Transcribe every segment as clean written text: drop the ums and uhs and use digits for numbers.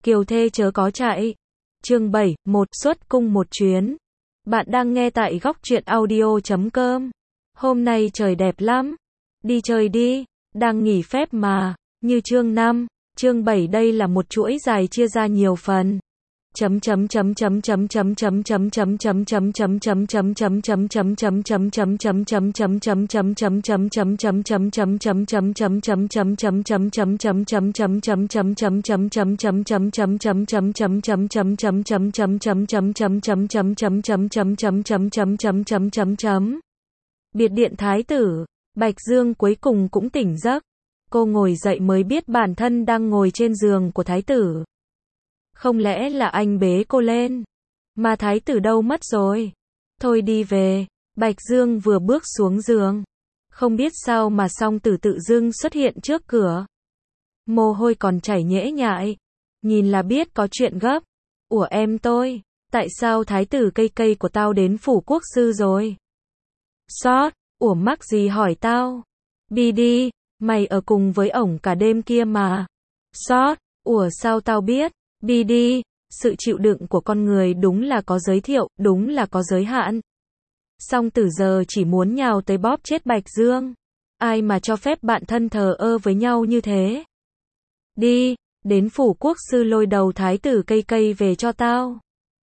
Kiều thê chớ có chạy. Chương 7, một xuất cung một chuyến. Bạn đang nghe tại góc truyện audio.com. Hôm nay trời đẹp lắm. Đi chơi đi, đang nghỉ phép mà. Như chương 5, chương 7 đây là một chuỗi dài chia ra nhiều phần. Biệt điện thái tử, Bạch Dương cuối cùng cũng tỉnh giấc. Cô ngồi dậy mới biết bản thân đang ngồi trên giường của thái tử. Không lẽ là anh bế cô lên? Mà thái tử đâu mất rồi? Thôi đi về. Bạch Dương vừa bước xuống giường. Không biết sao mà Song Tử tự dưng xuất hiện trước cửa. Mồ hôi còn chảy nhễ nhại. Nhìn là biết có chuyện gấp. Ủa em tôi, tại sao thái tử cây cây của tao đến phủ quốc sư rồi? Sót, ủa mắc gì hỏi tao? Bi đi, mày ở cùng với ổng cả đêm kia mà. Sót, ủa sao tao biết? Bi đi, sự chịu đựng của con người đúng là có giới thiệu, đúng là có giới hạn. Song Tử giờ chỉ muốn nhào tới bóp chết Bạch Dương. Ai mà cho phép bạn thân thờ ơ với nhau như thế? Đi, đến phủ quốc sư lôi đầu thái tử cây cây về cho tao.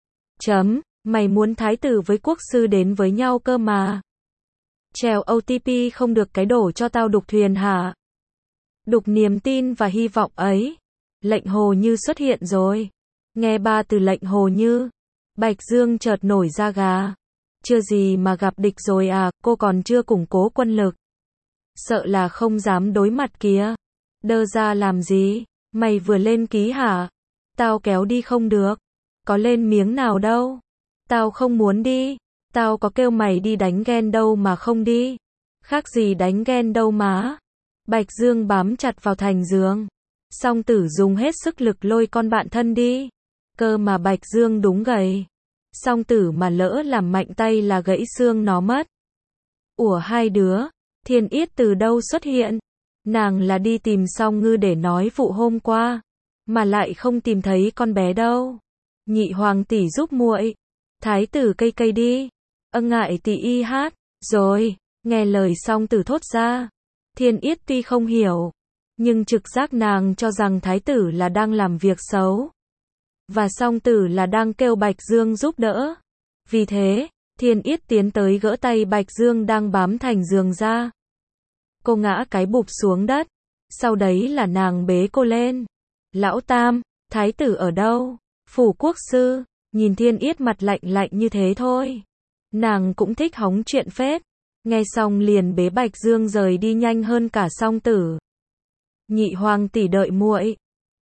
Mày muốn thái tử với quốc sư đến với nhau cơ mà. Trèo OTP không được cái đổ cho tao đục thuyền hả? Đục niềm tin và hy vọng ấy. Lệnh Hồ Như xuất hiện rồi. Nghe ba từ lệnh Hồ Như, Bạch Dương chợt nổi da gà. Chưa gì mà gặp địch rồi à, cô còn chưa củng cố quân lực. Sợ là không dám đối mặt kìa. Đơ ra làm gì? Mày vừa lên ký hả? Tao kéo đi không được. Có lên miếng nào đâu. Tao không muốn đi. Tao có kêu mày đi đánh ghen đâu mà không đi. Khác gì đánh ghen đâu má. Bạch Dương bám chặt vào thành giường. Song Tử dùng hết sức lực lôi con bạn thân đi. Cơ mà Bạch Dương đúng gầy. Song Tử mà lỡ làm mạnh tay là gãy xương nó mất. Ủa hai đứa, Thiên Yết từ đâu xuất hiện? Nàng là đi tìm Song Ngư để nói vụ hôm qua, mà lại không tìm thấy con bé đâu. Nhị hoàng tỷ giúp muội. Thái tử cây cây đi. Ngại tỷ y hát. Rồi, nghe lời Song Tử thốt ra. Thiên Yết tuy không hiểu, nhưng trực giác nàng cho rằng thái tử là đang làm việc xấu. Và Song Tử là đang kêu Bạch Dương giúp đỡ. Vì thế, Thiên Yết tiến tới gỡ tay Bạch Dương đang bám thành giường ra. Cô ngã cái bụp xuống đất. Sau đấy là nàng bế cô lên. Lão Tam, thái tử ở đâu? Phủ quốc sư. Nhìn Thiên Yết mặt lạnh lạnh như thế thôi. Nàng cũng thích hóng chuyện phết. Nghe xong liền bế Bạch Dương rời đi nhanh hơn cả Song Tử. Nhị hoàng tỷ đợi muội.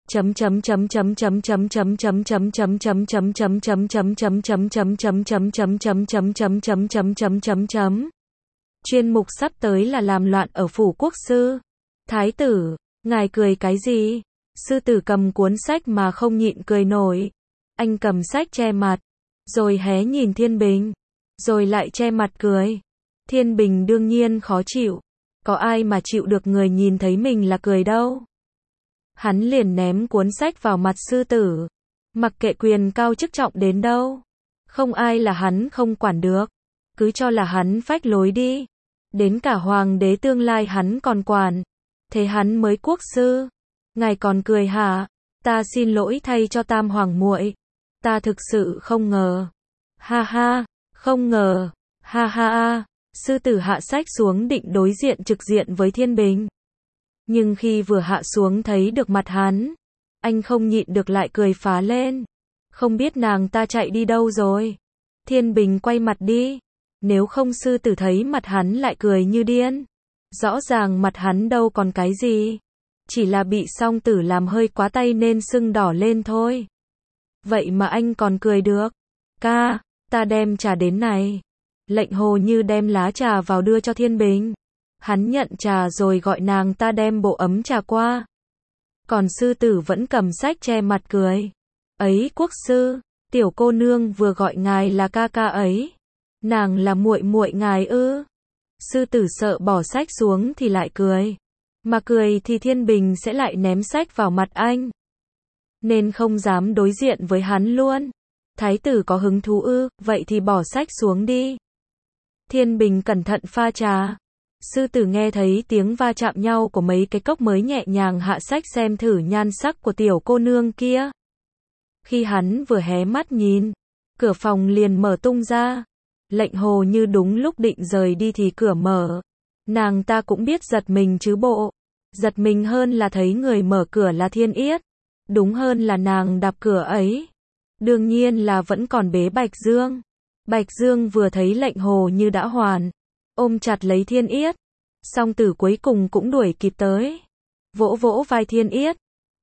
Chuyên mục sắp tới là làm loạn ở phủ quốc sư. Thái tử, ngài cười cái gì? Sư tử cầm cuốn sách mà không nhịn cười nổi. Anh cầm sách che mặt, rồi hé nhìn Thiên Bình, rồi lại che mặt cười. Thiên Bình đương nhiên khó chịu. Có ai mà chịu được người nhìn thấy mình là cười đâu. Hắn liền ném cuốn sách vào mặt sư tử. Mặc kệ quyền cao chức trọng đến đâu, không ai là hắn không quản được. Cứ cho là hắn phách lối đi. Đến cả hoàng đế tương lai hắn còn quản. Thế hắn mới quốc sư. Ngài còn cười hả? Ta xin lỗi thay cho Tam hoàng muội. Ta thực sự không ngờ. Ha ha, không ngờ. Ha ha ha. Sư tử hạ sách xuống định đối diện trực diện với Thiên Bình. Nhưng khi vừa hạ xuống thấy được mặt hắn, anh không nhịn được lại cười phá lên. Không biết nàng ta chạy đi đâu rồi. Thiên Bình quay mặt đi. Nếu không sư tử thấy mặt hắn lại cười như điên. Rõ ràng mặt hắn đâu còn cái gì. Chỉ là bị Song Tử làm hơi quá tay nên sưng đỏ lên thôi. Vậy mà anh còn cười được. Ca, ta đem trà đến này. Lệnh Hồ Như đem lá trà vào đưa cho Thiên Bình. Hắn nhận trà rồi gọi nàng ta đem bộ ấm trà qua. Còn sư tử vẫn cầm sách che mặt cười. Ấy quốc sư, tiểu cô nương vừa gọi ngài là ca ca ấy. Nàng là muội muội ngài ư? Sư tử sợ bỏ sách xuống thì lại cười. Mà cười thì Thiên Bình sẽ lại ném sách vào mặt anh. nên không dám đối diện với hắn luôn. Thái tử có hứng thú ư, vậy thì bỏ sách xuống đi. Thiên Bình cẩn thận pha trà. Sư tử nghe thấy tiếng va chạm nhau của mấy cái cốc mới nhẹ nhàng hạ sách xem thử nhan sắc của tiểu cô nương kia. Khi hắn vừa hé mắt nhìn, cửa phòng liền mở tung ra. Lệnh Hồ Như đúng lúc định rời đi thì cửa mở. Nàng ta cũng biết giật mình chứ bộ. Giật mình hơn là thấy người mở cửa là Thiên Yết. Đúng hơn là nàng đạp cửa ấy. Đương nhiên là vẫn còn bế Bạch Dương. Bạch Dương vừa thấy Lệnh Hồ Như đã hoàn, ôm chặt lấy Thiên Yết. Song Tử cuối cùng cũng đuổi kịp tới. Vỗ vỗ vai Thiên Yết.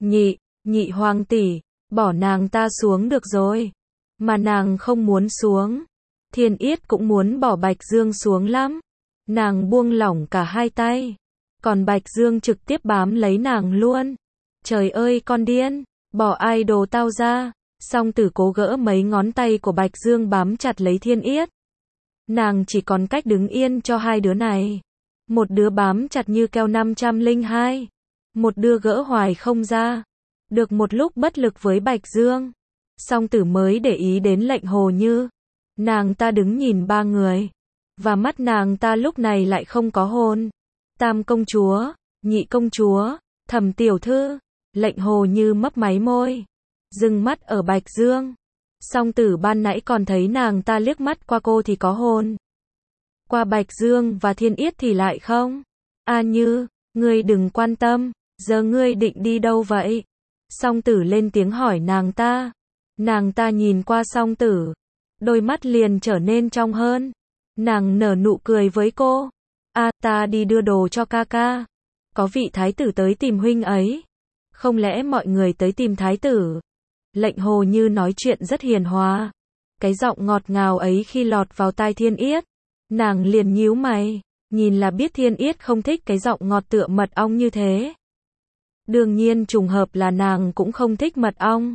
Nhị hoàng tỷ, bỏ nàng ta xuống được rồi. Mà nàng không muốn xuống. Thiên Yết cũng muốn bỏ Bạch Dương xuống lắm. Nàng buông lỏng cả hai tay. Còn Bạch Dương trực tiếp bám lấy nàng luôn. Trời ơi con điên, bỏ idol tao ra. Song Tử cố gỡ mấy ngón tay của Bạch Dương bám chặt lấy Thiên Yết. Nàng chỉ còn cách đứng yên cho hai đứa này. Một đứa bám chặt như keo 502. Một đứa gỡ hoài không ra. Được một lúc bất lực với Bạch Dương. Song Tử mới để ý đến Lệnh Hồ Như. Nàng ta đứng nhìn ba người. Và mắt nàng ta lúc này lại không có hồn. Tam công chúa, nhị công chúa, Thẩm tiểu thư. Lệnh Hồ Như mấp máy môi. Dừng mắt ở Bạch Dương. Song Tử ban nãy còn thấy nàng ta liếc mắt qua cô thì có hồn. Qua Bạch Dương và Thiên Yết thì lại không. A Như, ngươi đừng quan tâm, giờ ngươi định đi đâu vậy? Song Tử lên tiếng hỏi nàng ta. Nàng ta nhìn qua Song Tử. Đôi mắt liền trở nên trong hơn. Nàng nở nụ cười với cô. Ta đi đưa đồ cho ca ca. Có vị thái tử tới tìm huynh ấy. Không lẽ mọi người tới tìm thái tử? Lệnh Hồ Như nói chuyện rất hiền hòa. Cái giọng ngọt ngào ấy khi lọt vào tai Thiên Yết. Nàng liền nhíu mày. Nhìn là biết Thiên Yết không thích cái giọng ngọt tựa mật ong như thế. Đương nhiên trùng hợp là nàng cũng không thích mật ong.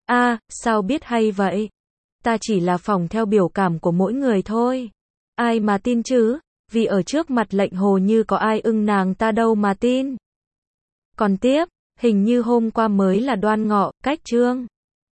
Sao biết hay vậy? Ta chỉ là phỏng theo biểu cảm của mỗi người thôi. Ai mà tin chứ? Vì ở trước mặt Lệnh Hồ Như có ai ưng nàng ta đâu mà tin. Còn tiếp, hình như hôm qua mới là Đoan Ngọ, cách trương.